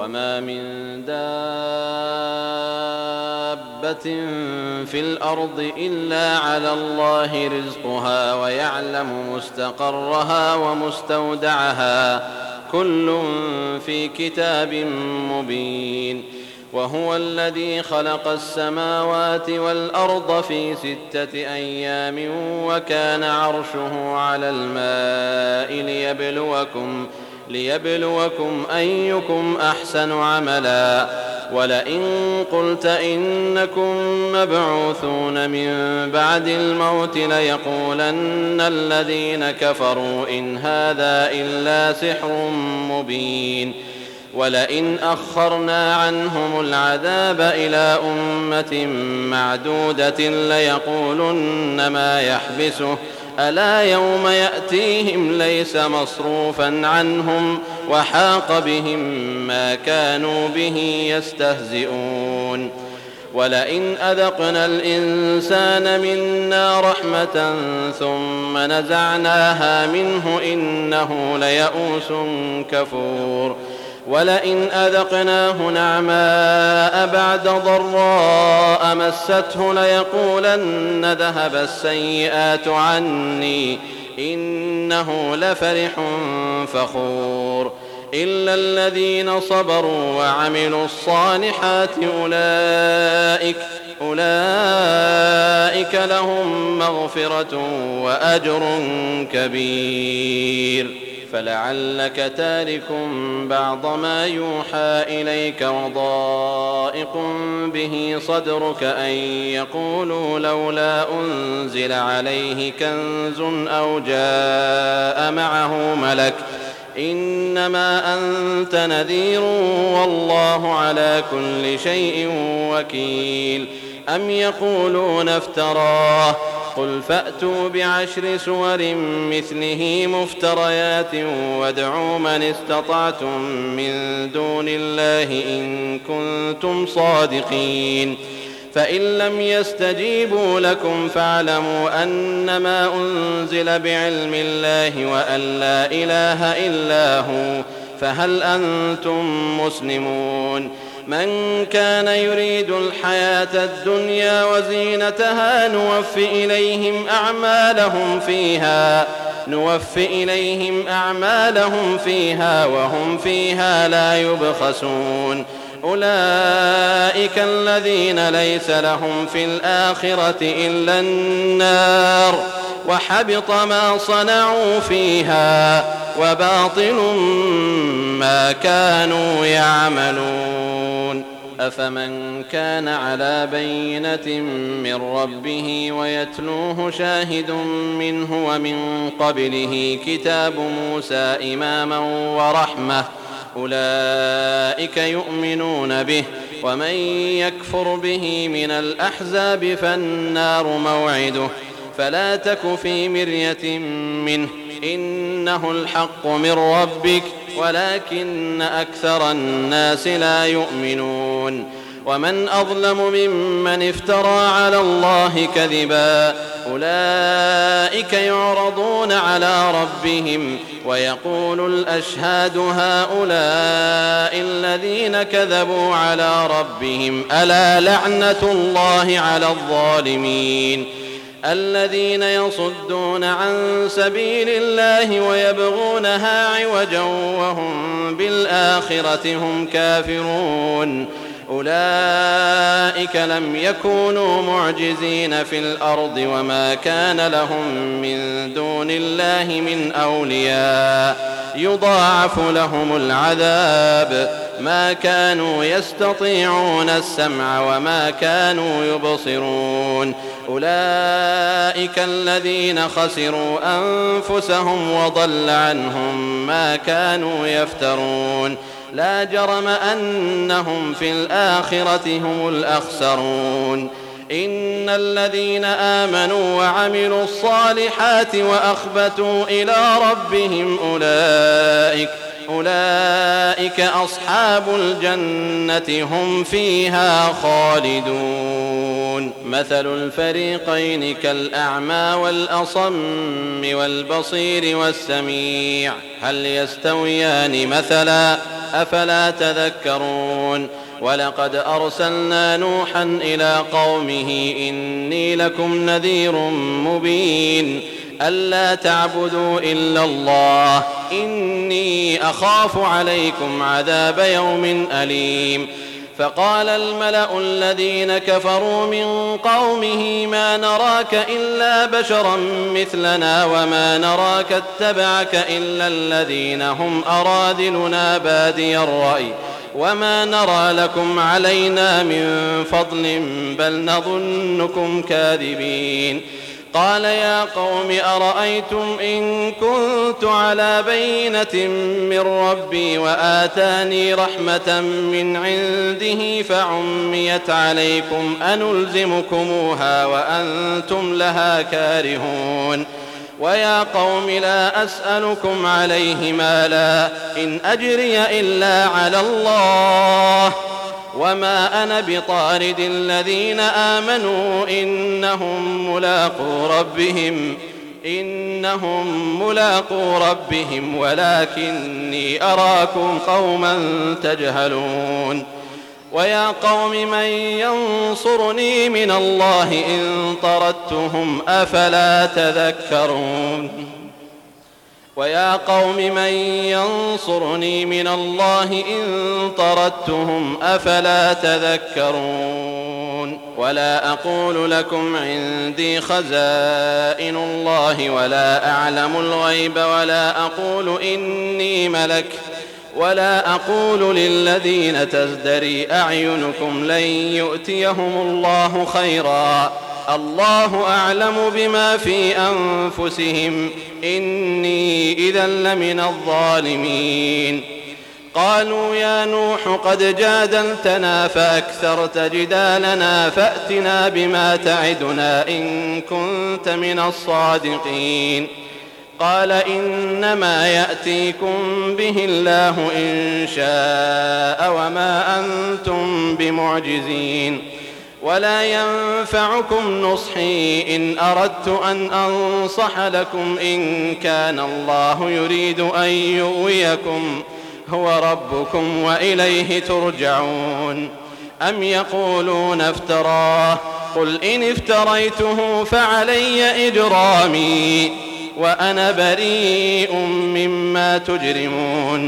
وما من دابة في الأرض إلا على الله رزقها ويعلم مستقرها ومستودعها كل في كتاب مبين. وهو الذي خلق السماوات والأرض في 6 أيام وكان عرشه على الماء ليبلوكم أيكم أحسن عملا. ولئن قلت إنكم مبعوثون من بعد الموت ليقولن الذين كفروا إن هذا إلا سحر مبين. ولئن أخرنا عنهم العذاب إلى أمة معدودة ليقولن ما يحبسه ألا يوم يأتيهم ليس مصروفا عنهم وحاق بهم ما كانوا به يستهزئون. ولئن أذقنا الإنسان منا رحمة ثم نزعناها منه إنه ليئوس كفور. ولئن أذقناه نعماء بعد ضراء مسته ليقولن ذهب السيئات عني إنه لفرح فخور. إلا الذين صبروا وعملوا الصالحات أولئك لهم مغفرة وأجر كبير. فلعلك تارك بعض ما يوحى إليك وضائق به صدرك أن يقولوا لولا أنزل عليه كنز أو جاء معه ملك إنما أنت نذير والله على كل شيء وكيل. أم يقولون افتراه قل فأتوا ب10 سور مثله مفتريات وادعوا من استطعتم من دون الله إن كنتم صادقين. فإن لم يستجيبوا لكم فاعلموا أنما أنزل بعلم الله وأن لا إله إلا هو فهل أنتم مسلمون. من كان يريد الحياة الدنيا وزينتها نوفي إليهم أعمالهم فيها وهم فيها لا يبخسون. أولئك الذين ليس لهم في الآخرة إلا النار وحبط ما صنعوا فيها وباطل ما كانوا يعملون. أفمن كان على بينة من ربه ويتلوه شاهد منه ومن قبله كتاب موسى إماما ورحمة أولئك يؤمنون به. ومن يكفر به من الأحزاب فالنار موعده فلا تك في مرية منه إنه الحق من ربك ولكن أكثر الناس لا يؤمنون. ومن أظلم ممن افترى على الله كذبا أولئك يعرضون على ربهم ويقول الأشهاد هؤلاء الذين كذبوا على ربهم ألا لعنة الله على الظالمين الذين يصدون عن سبيل الله ويبغونها عوجا وهم بالآخرة هم كافرون. أولئك لم يكونوا معجزين في الأرض وما كان لهم من دون الله من أولياء يضاعف لهم العذاب ما كانوا يستطيعون السمع وما كانوا يبصرون. أولئك الذين خسروا أنفسهم وضل عنهم ما كانوا يفترون. لا جرم أنهم في الآخرة هم الأخسرون. إن الذين آمنوا وعملوا الصالحات وأخبتوا إلى ربهم أولئك أصحاب الجنة هم فيها خالدون. مثل الفريقين كالأعمى والأصم والبصير والسميع هل يستويان مثلا أفلا تذكرون ولقد أرسلنا نوحا إلى قومه إني لكم نذير مبين ألا تعبدوا إلا الله إني أخاف عليكم عذاب يوم أليم فقال الملأ الذين كفروا من قومه ما نراك إلا بشرا مثلنا وما نراك اتبعك إلا الذين هم أراذلنا بادي الرأي وما نرى لكم علينا من فضل بل نظنكم كاذبين قال يا قوم أرأيتم إن كنت على بينة من ربي وآتاني رحمة من عنده فعميت عليكم أنلزمكموها وأنتم لها كارهون ويا قوم لا أسألكم عليه مالا إن أجري إلا على الله وما أنا بطارد الذين آمنوا إنهم ملاقو ربهم ولكني أراكم قوما تجهلون ويا قوم من ينصرني من الله إن طردتهم أفلا تذكرون ويا قوم من ينصرني من الله إن طردتهم أفلا تذكرون ولا أقول لكم عندي خزائن الله ولا أعلم الغيب ولا أقول إني ملك ولا أقول للذين تزدري أعينكم لن يؤتيهم الله خيرا الله أعلم بما في أنفسهم إني إذا لمن الظالمين قالوا يا نوح قد جادلتنا فأكثرت جدالنا فأتنا بما تعدنا إن كنت من الصادقين قال إنما يأتيكم به الله إن شاء وما أنتم بمعجزين ولا ينفعكم نصحي إن أردت أن أنصح لكم إن كان الله يريد أن يغويكم هو ربكم وإليه ترجعون أم يقولون افتراه قل إن افتريته فعلي إجرامي وأنا بريء مما تجرمون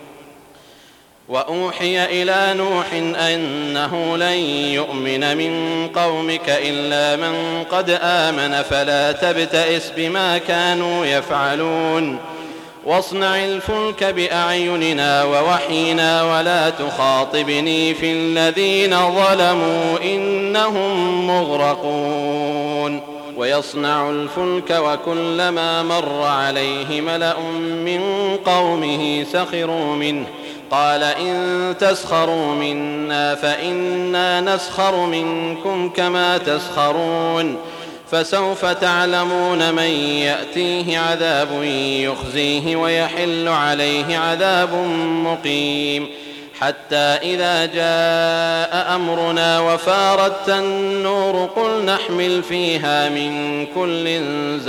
وأوحي إلى نوح أنه لن يؤمن من قومك إلا من قد آمن فلا تبتئس بما كانوا يفعلون واصنع الفلك بأعيننا ووحينا ولا تخاطبني في الذين ظلموا إنهم مغرقون ويصنع الفلك وكلما مر عليه ملأ من قومه سخروا منه قال إن تسخروا منا فإنا نسخر منكم كما تسخرون فسوف تعلمون من يأتيه عذاب يخزيه ويحل عليه عذاب مقيم حتى إذا جاء أمرنا وفارت النور قل نحمل فيها من كل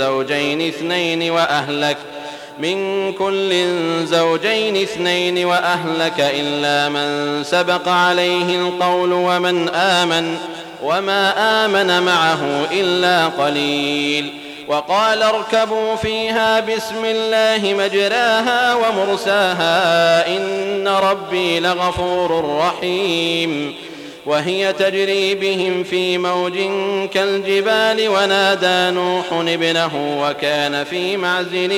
زوجين اثنين وأهلك إلا من سبق عليه القول ومن آمن وما آمن معه إلا قليل وقال اركبوا فيها بسم الله مجراها ومرساها إن ربي لغفور رحيم وهي تجري بهم في موج كالجبال ونادى نوح ابنه وكان في معزل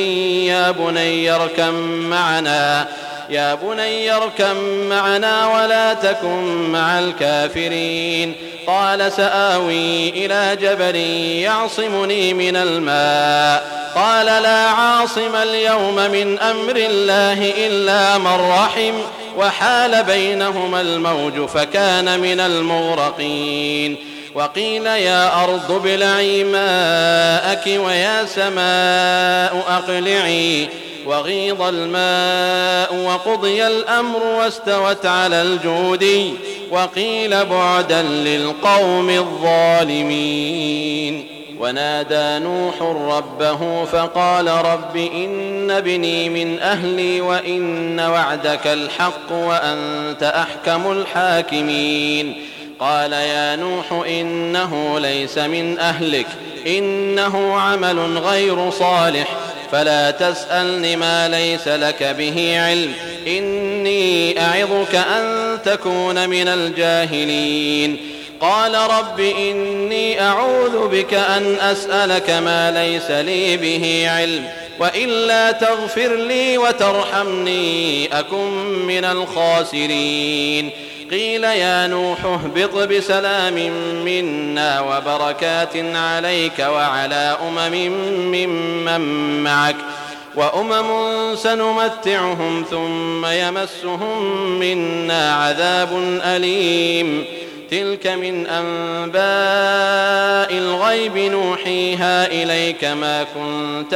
يا بني اركب معنا ولا تكن مع الكافرين قال سآوي إلى جبل يعصمني من الماء قال لا عاصم اليوم من أمر الله إلا من رحم وحال بينهما الموج فكان من المغرقين وقيل يا أرض ابلعي ماءك ويا سماء أقلعي وغيض الماء وقضي الأمر واستوت على الجودي وقيل بعدا للقوم الظالمين ونادى نوح ربه فقال رب إن ابني من أهلي وإن وعدك الحق وأنت أحكم الحاكمين قال يا نوح إنه ليس من أهلك إنه عمل غير صالح فلا تسألني ما ليس لك به علم إني أعظك أن تكون من الجاهلين قال رب إني أعوذ بك أن أسألك ما ليس لي به علم وإلا تغفر لي وترحمني أكن من الخاسرين قيل يا نوح اهبط بسلام منا وبركات عليك وعلى ممن معك وأمم سنمتعهم ثم يمسهم منا عذاب أليم تلك من أنباء الغيب نوحيها إليك ما كنت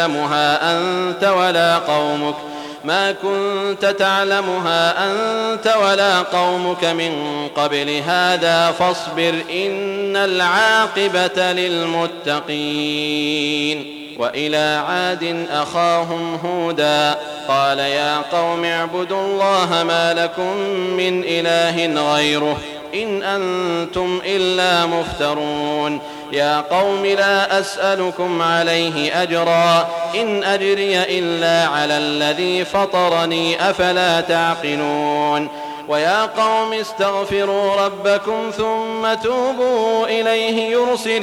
تعلمها أنت ولا قومك من قبل هذا فاصبر إن العاقبة للمتقين وإلى عاد أخاهم هودا قال يا قوم اعبدوا الله ما لكم من إله غيره إن أنتم إلا مفترون يا قوم لا أسألكم عليه أجرا إن أجري إلا على الذي فطرني أفلا تعقلون ويا قوم استغفروا ربكم ثم توبوا إليه يرسل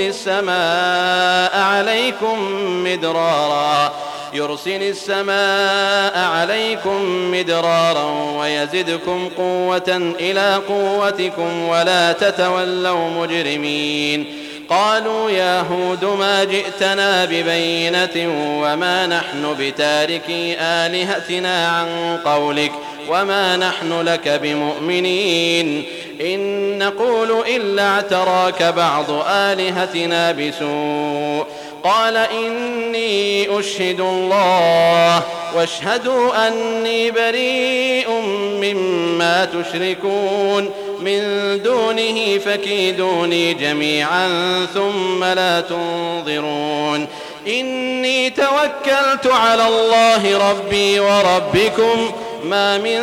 السماء عليكم مدرارا ويزدكم قوة إلى قوتكم ولا تتولوا مجرمين قالوا يا هود ما جئتنا ببينة وما نحن بتاركي آلهتنا عن قولك وما نحن لك بمؤمنين إن نقول إلا اعتراك بعض آلهتنا بسوء قال إني أشهد الله واشهدوا أني بريء مما تشركون من دونه فكيدوني جميعا ثم لا تنظرون إني توكلت على الله ربي وربكم ما من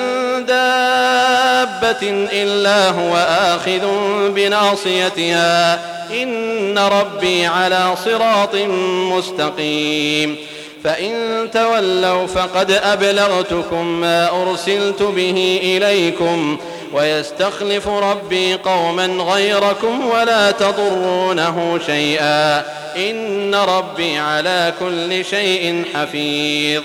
دابة إلا هو آخذ بناصيتها إن ربي على صراط مستقيم فإن تولوا فقد أبلغتكم ما أرسلت به إليكم ويستخلف ربي قوما غيركم ولا تضرونه شيئا إن ربي على كل شيء حفيظ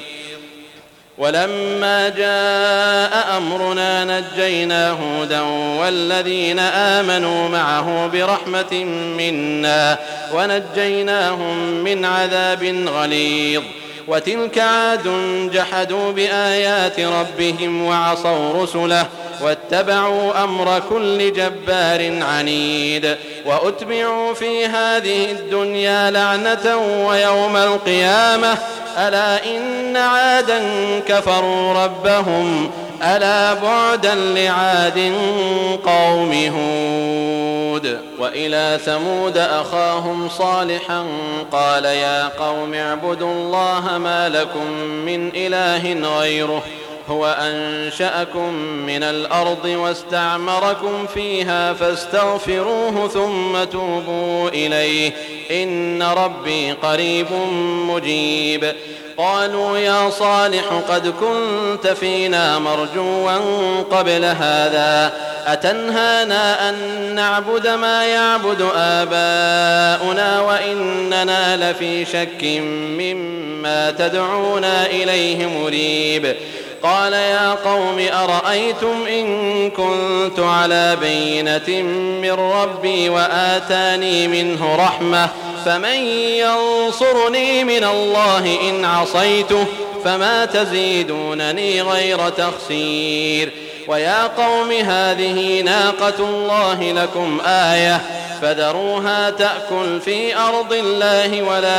ولما جاء أمرنا نجينا هودا والذين آمنوا معه برحمة منا ونجيناهم من عذاب غليظ وتلك عاد جحدوا بآيات ربهم وعصوا رسله واتبعوا أمر كل جبار عنيد وأتبعوا في هذه الدنيا لعنة ويوم القيامة ألا إن عادا كفروا ربهم ألا بعدا لعاد قوم هود وإلى ثمود أخاهم صالحا قال يا قوم اعبدوا الله ما لكم من إله غيره هو أنشأكم من الأرض واستعمركم فيها فاستغفروه ثم توبوا إليه إن ربي قريب مجيب قالوا يا صالح قد كنت فينا مرجوا قبل هذا أتنهانا أن نعبد ما يعبد آباؤنا وإننا لفي شك مما تدعونا إليه مريب قال يا قوم أرأيتم إن كنت على بينة من ربي وآتاني منه رحمة فمن ينصرني من الله إن عصيته فما تزيدونني غير تخسير ويا قوم هذه ناقة الله لكم آية فذروها تأكل في أرض الله ولا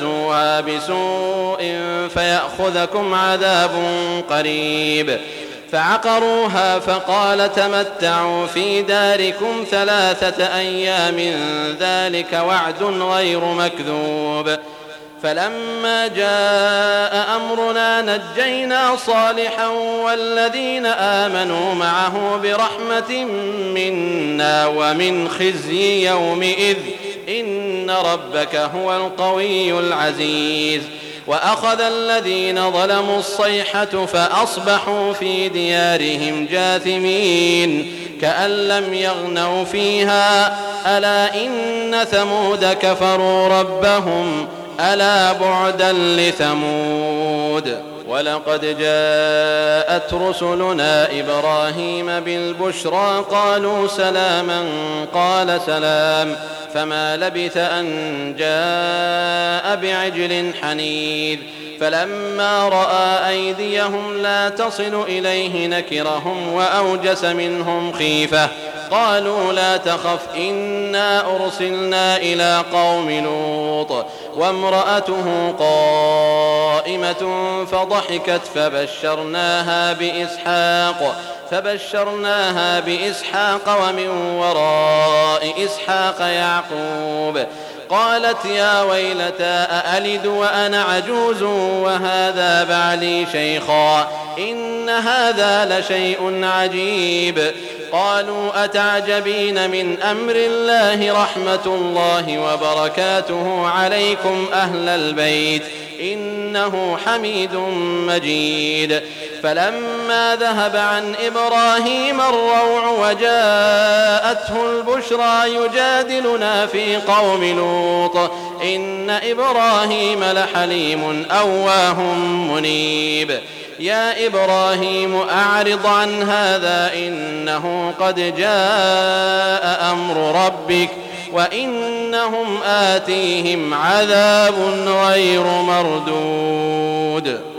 تمسوها بسوء فيأخذكم عذاب قريب فعقروها فقال تمتعوا في داركم 3 أيام ذلك وعد غير مكذوب. فلما جاء أمرنا نجينا صالحا والذين آمنوا معه برحمة منا ومن خزي يومئذ إن ربك هو القوي العزيز. وأخذ الذين ظلموا الصيحة فأصبحوا في ديارهم جاثمين كأن لم يغنوا فيها ألا إن ثمود كفروا ربهم ألا بعدا لثمود. ولقد جاءت رسلنا إبراهيم بالبشرى قالوا سلاما قال سلام فما لبث أن جاء بعجل حنيذ. فلما رأى أيديهم لا تصل إليه نكرهم وأوجس منهم خيفة قالوا لا تخف إنا أرسلنا إلى قوم لوط وامرأته قائمة فضحكت فبشرناها بإسحاق ومن وراء إسحاق يعقوب. قالت يا ويلتى أألد وأنا عجوز وهذا بعلي شيخا إن هذا لشيء عجيب. قالوا أتعجبين من أمر الله رحمة الله وبركاته عليكم أهل البيت إنه حميد مجيد. فلما ذهب عن إبراهيم الروع وجاءته البشرى يجادلنا في قوم لوط إن إبراهيم لحليم أواه منيب. يا إبراهيم أعرض عن هذا إنه قد جاء أمر ربك وإنهم آتيهم عذاب غير مردود.